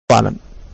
أعلم.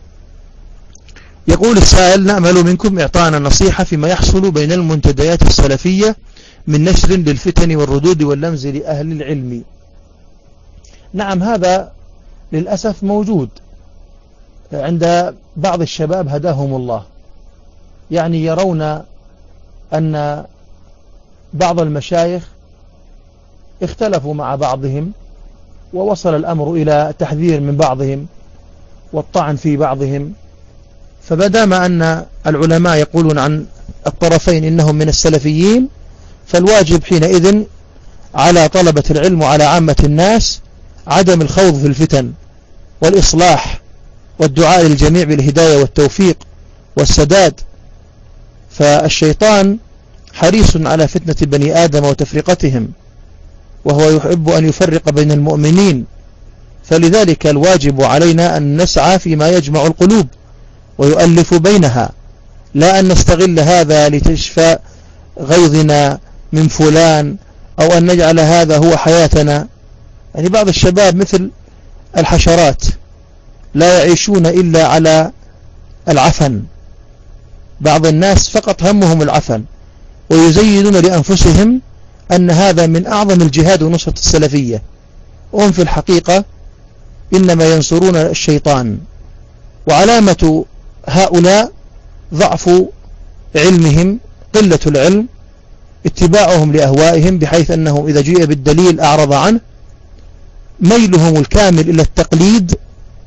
يقول السائل: نأمل منكم إعطانا نصيحة فيما يحصل بين المنتديات السلفية من نشر للفتن والردود واللمز لأهل العلم. نعم، هذا للأسف موجود عند بعض الشباب هداهم الله، يعني يرون أن بعض المشايخ اختلفوا مع بعضهم ووصل الأمر إلى تحذير من بعضهم والطعن في بعضهم، فبدام أن العلماء يقولون عن الطرفين إنهم من السلفيين، فالواجب حينئذ على طلبة العلم وعلى عامة الناس عدم الخوض في الفتن والإصلاح والدعاء للجميع بالهداية والتوفيق والسداد. فالشيطان حريص على فتنة بني آدم وتفرقتهم، وهو يحب أن يفرق بين المؤمنين، فلذلك الواجب علينا أن نسعى فيما يجمع القلوب ويؤلف بينها، لا أن نستغل هذا لتشفى غيظنا من فلان أو أن نجعل هذا هو حياتنا. يعني بعض الشباب مثل الحشرات لا يعيشون إلا على العفن، بعض الناس فقط همهم العفن، ويزينون لأنفسهم أن هذا من أعظم الجهاد ونصرة السلفية، وهم في الحقيقة إنما ينصرون الشيطان. وعلامة هؤلاء ضعف علمهم، قلة العلم، اتباعهم لأهوائهم بحيث أنه إذا جاء بالدليل أعرض عنه، ميلهم الكامل إلى التقليد،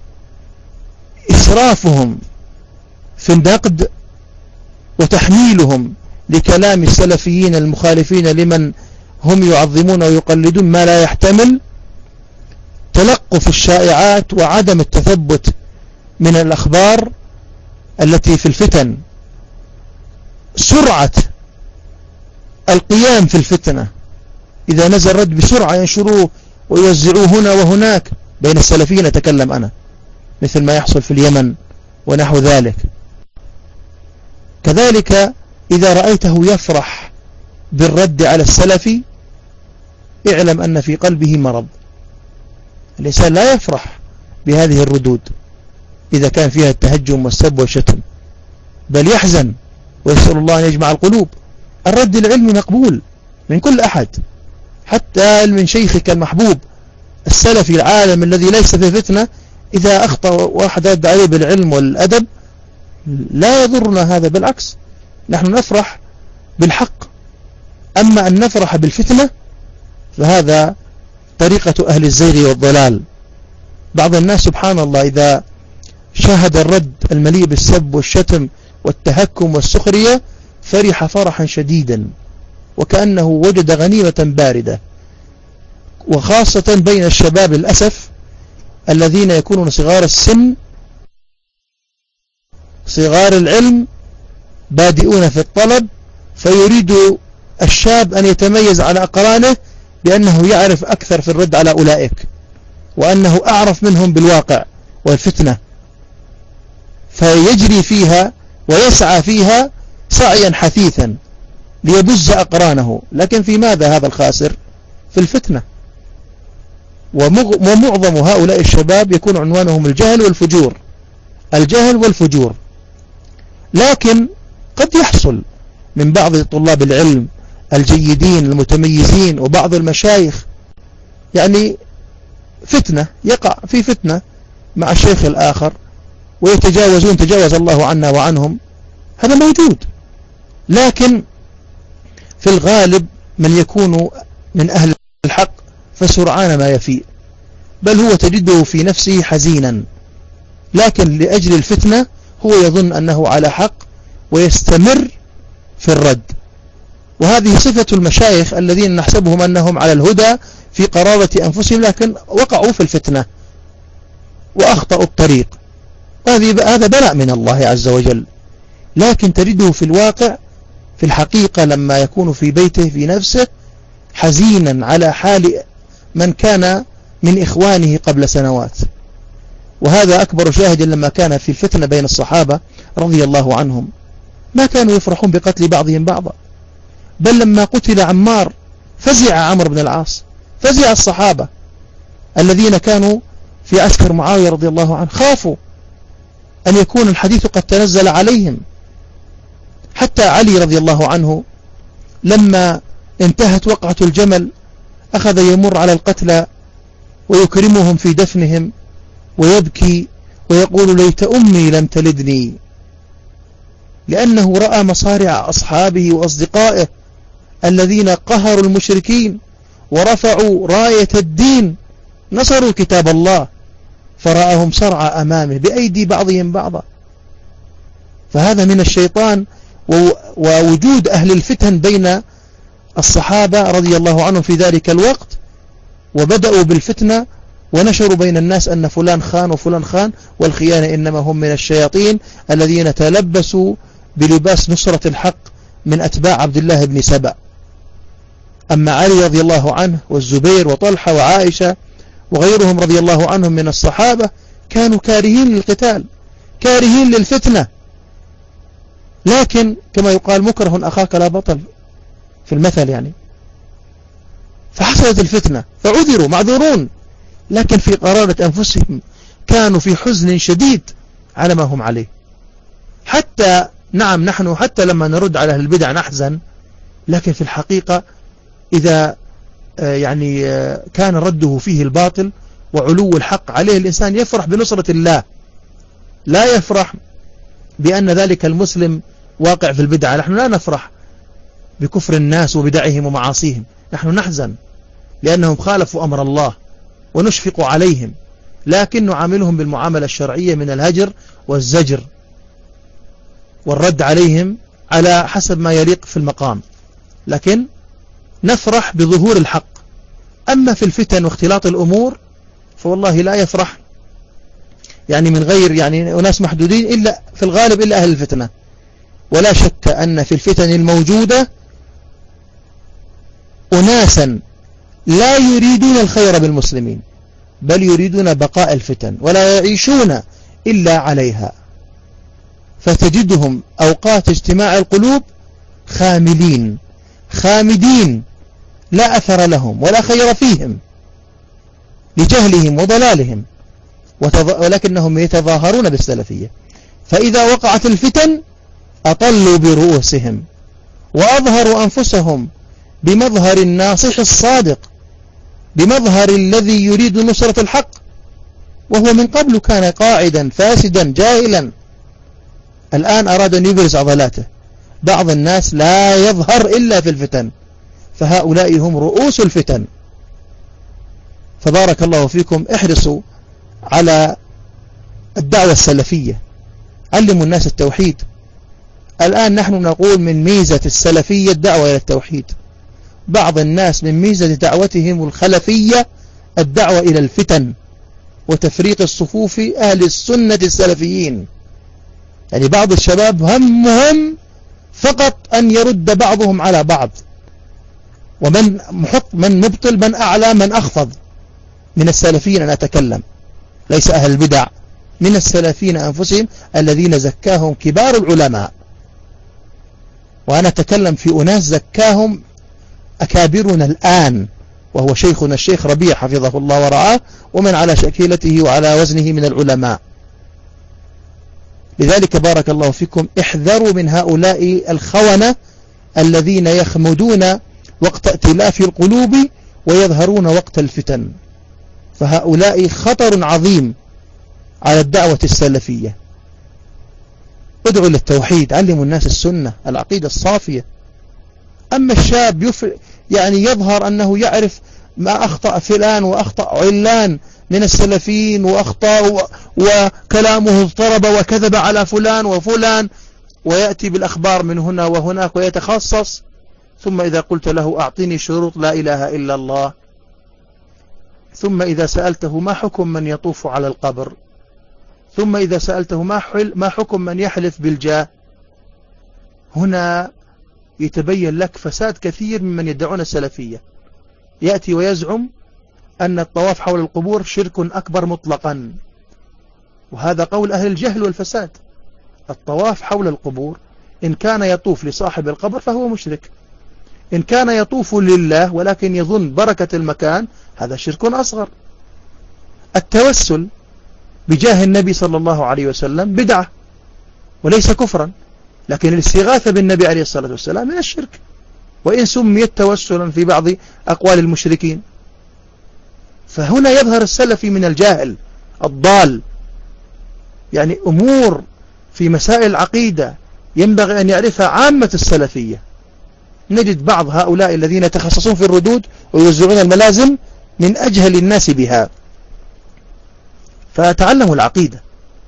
إسرافهم في النقد وتحميلهم لكلام السلفيين المخالفين لمن هم يعظمون ويقلدون ما لا يحتمل، تلقف الشائعات وعدم التثبت من الأخبار التي في الفتن، سرعة القيام في الفتنة، إذا نزل رد بسرعة ينشروه ويوزعوه هنا وهناك بين السلفيين، أتكلم أنا، مثل ما يحصل في اليمن ونحو ذلك. كذلك إذا رأيته يفرح بالرد على السلفي، اعلم أن في قلبه مرض. الإنسان لا يفرح بهذه الردود إذا كان فيها التهجم والسب والشتم، بل يحزن ويسأل الله أن يجمع القلوب. الرد العلمي مقبول من كل أحد، حتى من شيخك المحبوب السلفي العالم الذي ليس في فتنة، إذا أخطأ واحد رد عليه بالعلم والأدب لا يضرنا هذا، بالعكس نحن نفرح بالحق. أما أن نفرح بالفتنة فهذا طريقة أهل الزيغ والضلال. بعض الناس سبحان الله إذا شاهد الرد المليء بالسب والشتم والتهكم والسخرية فرح فرحا شديدا، وكأنه وجد غنيمة باردة. وخاصة بين الشباب للأسف الذين يكونون صغار السن صغار العلم بادئون في الطلب، فيريد الشاب أن يتميز على أقرانه بأنه يعرف أكثر في الرد على أولئك، وأنه أعرف منهم بالواقع والفتنة، فيجري فيها ويسعى فيها سعيا حثيثا ليبز أقرانه. لكن في ماذا هذا الخاسر؟ في الفتنة. ومعظم هؤلاء الشباب يكون عنوانهم الجهل والفجور، الجهل والفجور. لكن قد يحصل من بعض طلاب العلم الجيدين المتميزين وبعض المشايخ يعني فتنة، يقع في فتنة مع الشيخ الآخر ويتجاوزون، تجاوز الله عنا وعنهم، هذا موجود. لكن في الغالب من يكون من أهل الحق فسرعان ما يفيء، بل هو تجده في نفسه حزينا، لكن لأجل الفتنة هو يظن أنه على حق ويستمر في الرد. وهذه صفة المشايخ الذين نحسبهم أنهم على الهدى في قرارة أنفسهم، لكن وقعوا في الفتنة وأخطأوا الطريق. هذا بلاء من الله عز وجل. لكن تجده في الواقع في الحقيقة لما يكون في بيته في نفسه حزينا على حال من كان من إخوانه قبل سنوات. وهذا أكبر شاهد لما كان في الفتنة بين الصحابة رضي الله عنهم، ما كانوا يفرحون بقتل بعضهم بعضا، بل لما قتل عمار فزع عمرو بن العاص، فزع الصحابة الذين كانوا في عسكر معاوية رضي الله عنه، خافوا أن يكون الحديث قد تنزل عليهم. حتى علي رضي الله عنه لما انتهت وقعة الجمل أخذ يمر على القتلى ويكرمهم في دفنهم ويبكي ويقول ليت أمي لم تلدني، لأنه رأى مصارع أصحابه وأصدقائه الذين قهروا المشركين ورفعوا راية الدين، نصروا كتاب الله، فرآهم صرعى أمامه بأيدي بعضهم بعضا. فهذا من الشيطان ووجود أهل الفتن بين الصحابة رضي الله عنهم في ذلك الوقت، وبدأوا بالفتنة ونشروا بين الناس أن فلان خان وفلان خان، والخيانة إنما هم من الشياطين الذين تلبسوا بلباس نصرة الحق من أتباع عبد الله بن سبأ. أما علي رضي الله عنه والزبير وطلحة وعائشة وغيرهم رضي الله عنهم من الصحابة كانوا كارهين للقتال، كارهين للفتنة، لكن كما يقال مكره أخاك لا بطل في المثل يعني. فحصلت الفتنة فعذروا معذورون، لكن في قرارة أنفسهم كانوا في حزن شديد على ما هم عليه. حتى نعم نحن حتى لما نرد على أهل البدع نحزن، لكن في الحقيقة إذا يعني كان رده فيه الباطل وعلو الحق عليه، الإنسان يفرح بنصرة الله، لا يفرح بأن ذلك المسلم واقع في البدعة. نحن لا نفرح بكفر الناس وبدعهم ومعاصيهم، نحن نحزن لأنهم خالفوا أمر الله ونشفق عليهم، لكن نعاملهم بالمعاملة الشرعية من الهجر والزجر والرد عليهم على حسب ما يليق في المقام، لكن نفرح بظهور الحق. أما في الفتن واختلاط الأمور فوالله لا يفرح يعني من غير يعني أناس محدودين إلا في الغالب إلا أهل الفتنة. ولا شك أن في الفتن الموجودة أناسا لا يريدون الخير بالمسلمين، بل يريدون بقاء الفتن ولا يعيشون إلا عليها، فتجدهم أوقات اجتماع القلوب خاملين خامدين لا أثر لهم ولا خير فيهم لجهلهم وضلالهم، ولكنهم يتظاهرون بالسلفية. فإذا وقعت الفتن أطلوا برؤوسهم وأظهروا أنفسهم بمظهر الناصح الصادق، بمظهر الذي يريد نصرة الحق، وهو من قبل كان قاعدا فاسدا جاهلا، الآن أراد أن يبرز عضلاته. بعض الناس لا يظهر إلا في الفتن، فهؤلاء هم رؤوس الفتن. فبارك الله فيكم، احرصوا على الدعوة السلفية، علموا الناس التوحيد. الآن نحن نقول من ميزة السلفية الدعوة إلى التوحيد، بعض الناس من ميزة دعوتهم الخلفية الدعوة إلى الفتن وتفريق الصفوف أهل السنة السلفيين. يعني بعض الشباب همهم فقط أن يرد بعضهم على بعض، ومن محط من مبطل من أعلى من أخفض من السلفيين. أنا أتكلم ليس أهل البدع، من السلفيين أنفسهم الذين زكاهم كبار العلماء، وأنا أتكلم في أناس زكاهم أكابرنا الآن، وهو شيخنا الشيخ ربيع حفظه الله ورعاه، ومن على شكيلته وعلى وزنه من العلماء. لذلك بارك الله فيكم، احذروا من هؤلاء الخونة الذين يخمدون وقت ائتلاف القلوب ويظهرون وقت الفتن، فهؤلاء خطر عظيم على الدعوة السلفية. ادعوا للتوحيد، علموا الناس السنة العقيدة الصافية. أما الشاب يعني يظهر أنه يعرف ما أخطأ فلان وأخطأ علان من السلفيين وأخطأ وكلامه اضطرب وكذب على فلان وفلان، ويأتي بالأخبار من هنا وهناك ويتخصص، ثم إذا قلت له أعطيني شروط لا إله إلا الله، ثم إذا سألته ما حكم من يطوف على القبر، ثم إذا سألته ما حكم من يحلف بالجاه، هنا يتبين لك فساد كثير ممن يدعون السلفية. يأتي ويزعم أن الطواف حول القبور شرك أكبر مطلقا، وهذا قول أهل الجهل والفساد. الطواف حول القبور إن كان يطوف لصاحب القبر فهو مشرك، إن كان يطوف لله ولكن يظن بركة المكان هذا شرك أصغر. التوسل بجاه النبي صلى الله عليه وسلم بدعة وليس كفرا، لكن الاستغاثة بالنبي عليه الصلاة والسلام من الشرك، وإن سميت توسلا في بعض أقوال المشركين. فهنا يظهر السلفي من الجاهل الضال. يعني أمور في مسائل العقيدة ينبغي أن يعرفها عامة السلفية. نجد بعض هؤلاء الذين يتخصصون في الردود ويوزعون الملازم من أجهل الناس بها. فتعلموا العقيدة،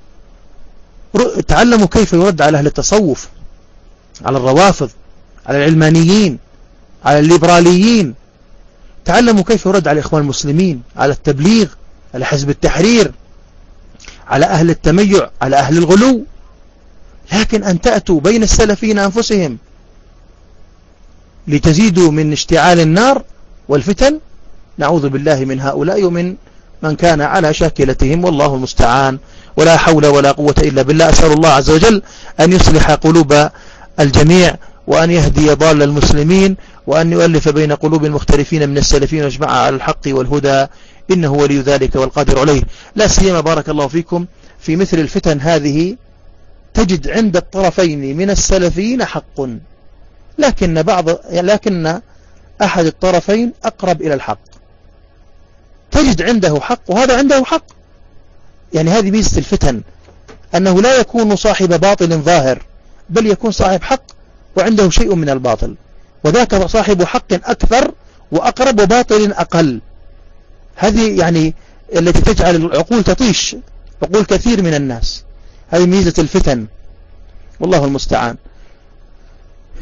تعلموا كيف يرد على أهل التصوف، على الروافض، على العلمانيين، على الليبراليين. تعلموا كيف يرد على الإخوان المسلمين، على التبليغ، على حزب التحرير، على أهل التميع، على أهل الغلو. لكن أن تأتوا بين السلفيين أنفسهم لتزيدوا من اشتعال النار والفتن، نعوذ بالله من هؤلاء ومن من كان على شاكلتهم، والله المستعان، ولا حول ولا قوة إلا بالله. أسأل الله عز وجل أن يصلح قلوب الجميع، وأن يهدي ضال المسلمين، وأن يؤلف بين قلوب المختلفين من السلفين ويجمعها على الحق والهدى، إنه ولي ذلك والقادر عليه. لا سيما بارك الله فيكم في مثل الفتن هذه تجد عند الطرفين من السلفيين حق، لكن أحد الطرفين أقرب إلى الحق، تجد عنده حق وهذا عنده حق. يعني هذه ميزة الفتن، أنه لا يكون صاحب باطل ظاهر، بل يكون صاحب حق وعنده شيء من الباطل، وذاك صاحب حق أكثر وأقرب وباطل أقل. هذه يعني التي تجعل العقول تطيش، عقول كثير من الناس. هذه ميزة الفتن، والله المستعان.